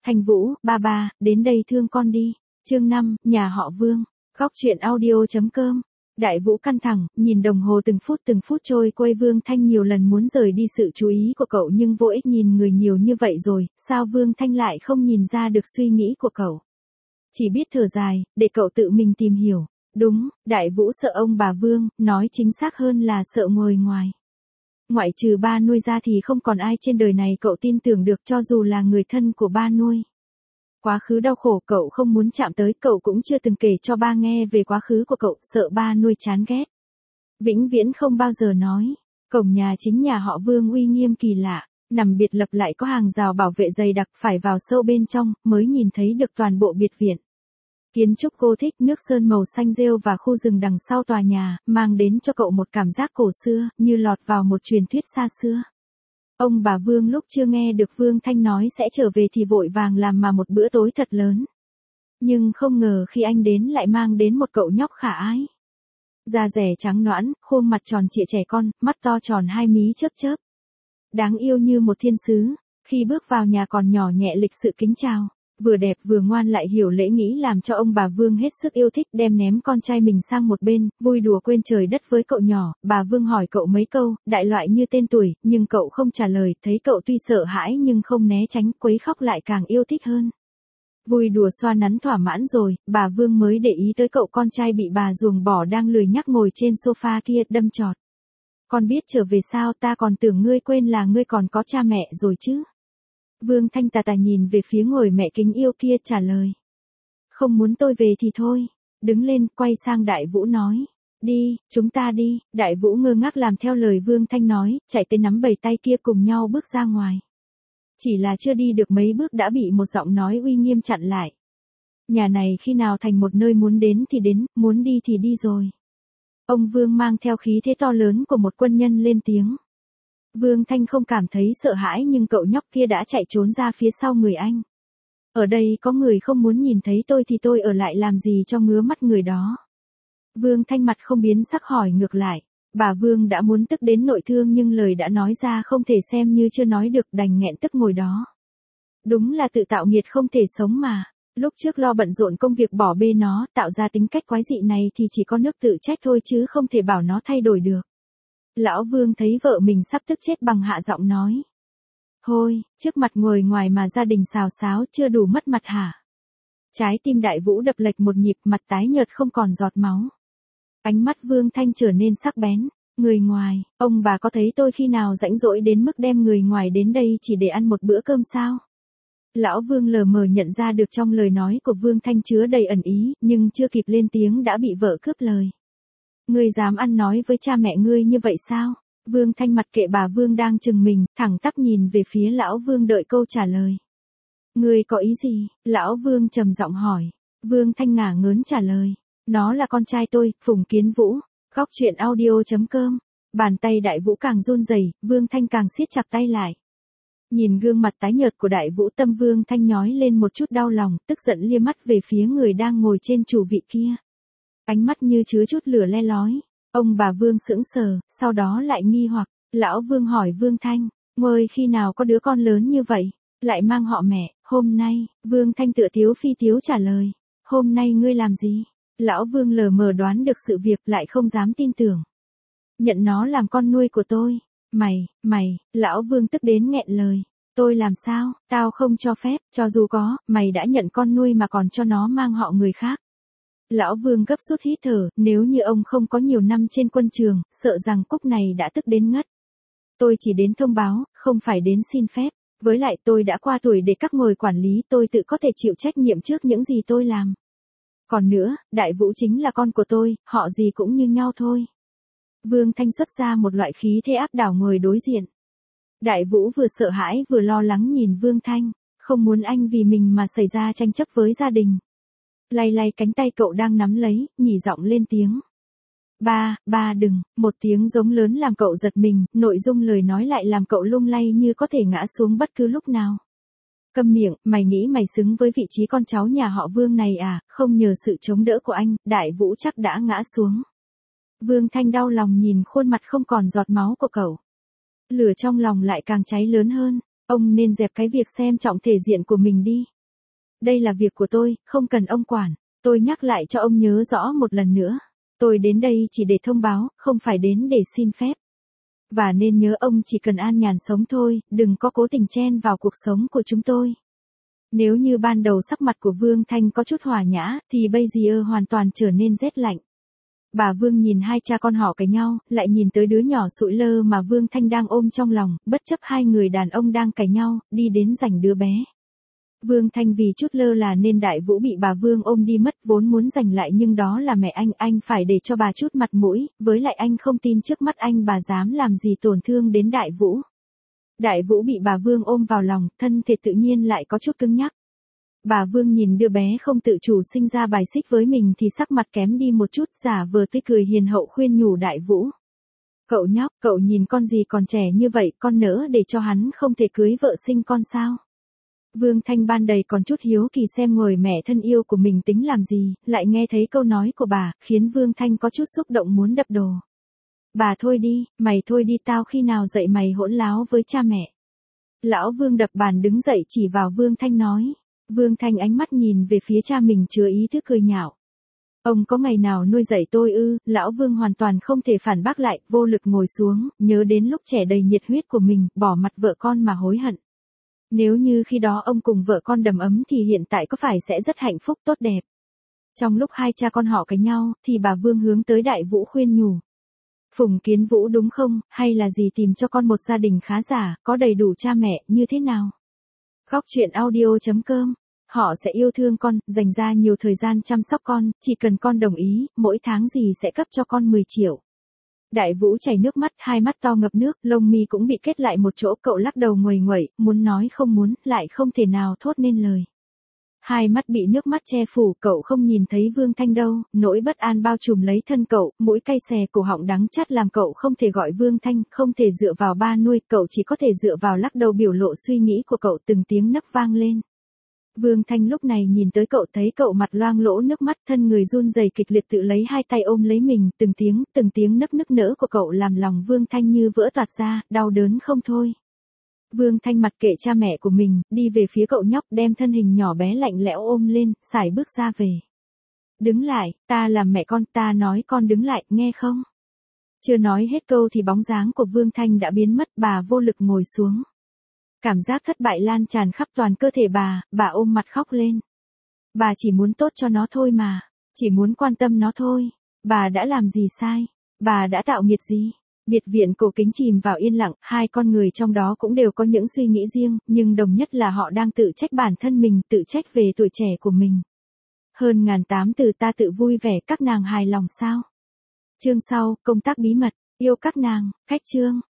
Thành Vũ, ba ba, đến đây thương con đi. Chương 5, nhà họ Vương. Góc truyện audio.com. Đại Vũ căng thẳng, nhìn đồng hồ từng phút trôi qua. Vương Thanh nhiều lần muốn rời đi sự chú ý của cậu nhưng vô ích, nhìn người nhiều như vậy rồi, sao Vương Thanh lại không nhìn ra được suy nghĩ của cậu. Chỉ biết thở dài, để cậu tự mình tìm hiểu. Đúng, Đại Vũ sợ ông bà Vương, nói chính xác hơn là sợ người ngoài. Ngoại trừ ba nuôi ra thì không còn ai trên đời này cậu tin tưởng được, cho dù là người thân của ba nuôi. Quá khứ đau khổ cậu không muốn chạm tới, cậu cũng chưa từng kể cho ba nghe về quá khứ của cậu, sợ ba nuôi chán ghét. Vĩnh viễn không bao giờ nói. Cổng nhà chính nhà họ Vương uy nghiêm kỳ lạ, nằm biệt lập lại có hàng rào bảo vệ dày đặc, phải vào sâu bên trong mới nhìn thấy được toàn bộ biệt viện. Kiến trúc cô thích, nước sơn màu xanh rêu và khu rừng đằng sau tòa nhà, mang đến cho cậu một cảm giác cổ xưa, như lọt vào một truyền thuyết xa xưa. Ông bà Vương lúc chưa nghe được Vương Thanh nói sẽ trở về thì vội vàng làm mà một bữa tối thật lớn. Nhưng không ngờ khi anh đến lại mang đến một cậu nhóc khả ái. Da dẻ trắng nõn, khuôn mặt tròn trịa trẻ con, mắt to tròn hai mí chớp chớp. Đáng yêu như một thiên sứ, khi bước vào nhà còn nhỏ nhẹ lịch sự kính chào. Vừa đẹp vừa ngoan lại hiểu lễ nghĩ, làm cho ông bà Vương hết sức yêu thích, đem ném con trai mình sang một bên, vui đùa quên trời đất với cậu nhỏ. Bà Vương hỏi cậu mấy câu, đại loại như tên tuổi, nhưng cậu không trả lời, thấy cậu tuy sợ hãi nhưng không né tránh, quấy khóc lại càng yêu thích hơn. Vui đùa xoa nắn thỏa mãn rồi, bà Vương mới để ý tới cậu con trai bị bà ruồng bỏ đang lười nhác ngồi trên sofa kia, đâm chọt. Con biết trở về sao, ta còn tưởng ngươi quên là ngươi còn có cha mẹ rồi chứ. Vương Thanh tà nhìn về phía người mẹ kính yêu kia, trả lời. Không muốn tôi về thì thôi. Đứng lên, quay sang Đại Vũ nói. Đi, chúng ta đi. Đại Vũ ngơ ngác làm theo lời Vương Thanh nói, chạy tới nắm bầy tay kia cùng nhau bước ra ngoài. Chỉ là chưa đi được mấy bước đã bị một giọng nói uy nghiêm chặn lại. Nhà này khi nào thành một nơi muốn đến thì đến, muốn đi thì đi rồi. Ông Vương mang theo khí thế to lớn của một quân nhân lên tiếng. Vương Thanh không cảm thấy sợ hãi nhưng cậu nhóc kia đã chạy trốn ra phía sau người anh. Ở đây có người không muốn nhìn thấy tôi thì tôi ở lại làm gì cho ngứa mắt người đó. Vương Thanh mặt không biến sắc hỏi ngược lại. Bà Vương đã muốn tức đến nội thương nhưng lời đã nói ra không thể xem như chưa nói được, đành nghẹn tức ngồi đó. Đúng là tự tạo nghiệt không thể sống mà. Lúc trước lo bận rộn công việc bỏ bê nó, tạo ra tính cách quái dị này thì chỉ có nước tự trách thôi chứ không thể bảo nó thay đổi được. Lão Vương thấy vợ mình sắp tức chết bằng hạ giọng nói. Thôi, trước mặt người ngoài mà gia đình xào xáo chưa đủ mất mặt hả? Trái tim Đại Vũ đập lệch một nhịp, mặt tái nhợt không còn giọt máu. Ánh mắt Vương Thanh trở nên sắc bén. Người ngoài, ông bà có thấy tôi khi nào rãnh rỗi đến mức đem người ngoài đến đây chỉ để ăn một bữa cơm sao? Lão Vương lờ mờ nhận ra được trong lời nói của Vương Thanh chứa đầy ẩn ý, nhưng chưa kịp lên tiếng đã bị vợ cướp lời. Ngươi dám ăn nói với cha mẹ ngươi như vậy sao? Vương Thanh mặt kệ bà Vương đang chừng mình, thẳng tắp nhìn về phía Lão Vương đợi câu trả lời. Ngươi có ý gì? Lão Vương trầm giọng hỏi. Vương Thanh ngả ngớn trả lời. Nó là con trai tôi, Phùng Kiến Vũ. Góc truyện audio.com. Bàn tay Đại Vũ càng run rẩy, Vương Thanh càng siết chặt tay lại. Nhìn gương mặt tái nhợt của Đại Vũ, tâm Vương Thanh nhói lên một chút đau lòng, tức giận lia mắt về phía người đang ngồi trên chủ vị kia. Ánh mắt như chứa chút lửa le lói. Ông bà Vương sững sờ, sau đó lại nghi hoặc. Lão Vương hỏi Vương Thanh, ngôi khi nào có đứa con lớn như vậy, lại mang họ mẹ? Hôm nay. Vương Thanh tựa tiếu phi tiếu trả lời. Hôm nay ngươi làm gì? Lão Vương lờ mờ đoán được sự việc, lại không dám tin tưởng. Nhận nó làm con nuôi của tôi. Mày, Lão Vương tức đến nghẹn lời. Tôi làm sao? Tao không cho phép, cho dù có, mày đã nhận con nuôi mà còn cho nó mang họ người khác. Lão Vương gấp rút hít thở, nếu như ông không có nhiều năm trên quân trường, sợ rằng Cúc này đã tức đến ngất. Tôi chỉ đến thông báo, không phải đến xin phép. Với lại tôi đã qua tuổi để các ngồi quản lý, tôi tự có thể chịu trách nhiệm trước những gì tôi làm. Còn nữa, Đại Vũ chính là con của tôi, họ gì cũng như nhau thôi. Vương Thanh xuất ra một loại khí thế áp đảo người đối diện. Đại Vũ vừa sợ hãi vừa lo lắng nhìn Vương Thanh, không muốn anh vì mình mà xảy ra tranh chấp với gia đình. Lay cánh tay cậu đang nắm lấy, nhỉ giọng lên tiếng. Ba đừng, một tiếng giống lớn làm cậu giật mình, nội dung lời nói lại làm cậu lung lay như có thể ngã xuống bất cứ lúc nào. Câm miệng, mày nghĩ mày xứng với vị trí con cháu nhà họ Vương này à? Không nhờ sự chống đỡ của anh, Đại Vũ chắc đã ngã xuống. Vương Thanh đau lòng nhìn khuôn mặt không còn giọt máu của cậu. Lửa trong lòng lại càng cháy lớn hơn. Ông nên dẹp cái việc xem trọng thể diện của mình đi. Đây là việc của tôi, không cần ông quản. Tôi nhắc lại cho ông nhớ rõ một lần nữa. Tôi đến đây chỉ để thông báo, không phải đến để xin phép. Và nên nhớ ông chỉ cần an nhàn sống thôi, đừng có cố tình chen vào cuộc sống của chúng tôi. Nếu như ban đầu sắc mặt của Vương Thanh có chút hòa nhã, thì bây giờ hoàn toàn trở nên rét lạnh. Bà Vương nhìn hai cha con họ cãi nhau, lại nhìn tới đứa nhỏ sụi lơ mà Vương Thanh đang ôm trong lòng, bất chấp hai người đàn ông đang cãi nhau, đi đến giành đứa bé. Vương Thanh vì chút lơ là nên Đại Vũ bị bà Vương ôm đi mất, vốn muốn giành lại nhưng đó là mẹ anh phải để cho bà chút mặt mũi, với lại anh không tin trước mắt anh bà dám làm gì tổn thương đến Đại Vũ. Đại Vũ bị bà Vương ôm vào lòng, thân thể tự nhiên lại có chút cứng nhắc. Bà Vương nhìn đứa bé không tự chủ sinh ra bài xích với mình thì sắc mặt kém đi một chút, giả vờ tươi cười hiền hậu khuyên nhủ Đại Vũ. Cậu nhóc, cậu nhìn con gì còn trẻ như vậy, con nỡ để cho hắn không thể cưới vợ sinh con sao? Vương Thanh ban đầy còn chút hiếu kỳ xem người mẹ thân yêu của mình tính làm gì, lại nghe thấy câu nói của bà, khiến Vương Thanh có chút xúc động muốn đập đồ. Bà thôi đi, mày thôi đi, tao khi nào dạy mày hỗn láo với cha mẹ. Lão Vương đập bàn đứng dậy chỉ vào Vương Thanh nói. Vương Thanh ánh mắt nhìn về phía cha mình chứa ý thức cười nhạo. Ông có ngày nào nuôi dạy tôi ư? Lão Vương hoàn toàn không thể phản bác lại, vô lực ngồi xuống, nhớ đến lúc trẻ đầy nhiệt huyết của mình, bỏ mặt vợ con mà hối hận. Nếu như khi đó ông cùng vợ con đầm ấm thì hiện tại có phải sẽ rất hạnh phúc tốt đẹp. Trong lúc hai cha con họ cãi nhau, thì bà Vương hướng tới Đại Vũ khuyên nhủ. Phùng Kiến Vũ đúng không, hay là gì tìm cho con một gia đình khá giả, có đầy đủ cha mẹ, như thế nào? Góc truyện audio.com. Họ sẽ yêu thương con, dành ra nhiều thời gian chăm sóc con, chỉ cần con đồng ý, mỗi tháng gì sẽ cấp cho con 10 triệu. Đại Vũ chảy nước mắt, hai mắt to ngập nước, lông mi cũng bị kết lại một chỗ, cậu lắc đầu nguầy nguậy, muốn nói không muốn, lại không thể nào thốt nên lời. Hai mắt bị nước mắt che phủ, cậu không nhìn thấy Vương Thanh đâu, nỗi bất an bao trùm lấy thân cậu, mũi cay xè, cổ họng đắng chát làm cậu không thể gọi Vương Thanh, không thể dựa vào ba nuôi, cậu chỉ có thể dựa vào lắc đầu biểu lộ suy nghĩ của cậu, từng tiếng nấc vang lên. Vương Thanh lúc này nhìn tới cậu, thấy cậu mặt loang lỗ nước mắt, thân người run rẩy kịch liệt, tự lấy hai tay ôm lấy mình, từng tiếng nấc nở của cậu làm lòng Vương Thanh như vỡ toạc ra, đau đớn không thôi. Vương Thanh mặc kệ cha mẹ của mình, đi về phía cậu nhóc, đem thân hình nhỏ bé lạnh lẽo ôm lên, sải bước ra về. Đứng lại, ta là mẹ con, ta nói con đứng lại, nghe không? Chưa nói hết câu thì bóng dáng của Vương Thanh đã biến mất, bà vô lực ngồi xuống. Cảm giác thất bại lan tràn khắp toàn cơ thể bà ôm mặt khóc lên. Bà chỉ muốn tốt cho nó thôi mà, chỉ muốn quan tâm nó thôi. Bà đã làm gì sai? Bà đã tạo nghiệt gì? Biệt viện cổ kính chìm vào yên lặng, hai con người trong đó cũng đều có những suy nghĩ riêng, nhưng đồng nhất là họ đang tự trách bản thân mình, tự trách về tuổi trẻ của mình. Hơn ngàn tám từ ta tự vui vẻ, các nàng hài lòng sao? Chương sau, công tác bí mật, yêu các nàng, khách chương.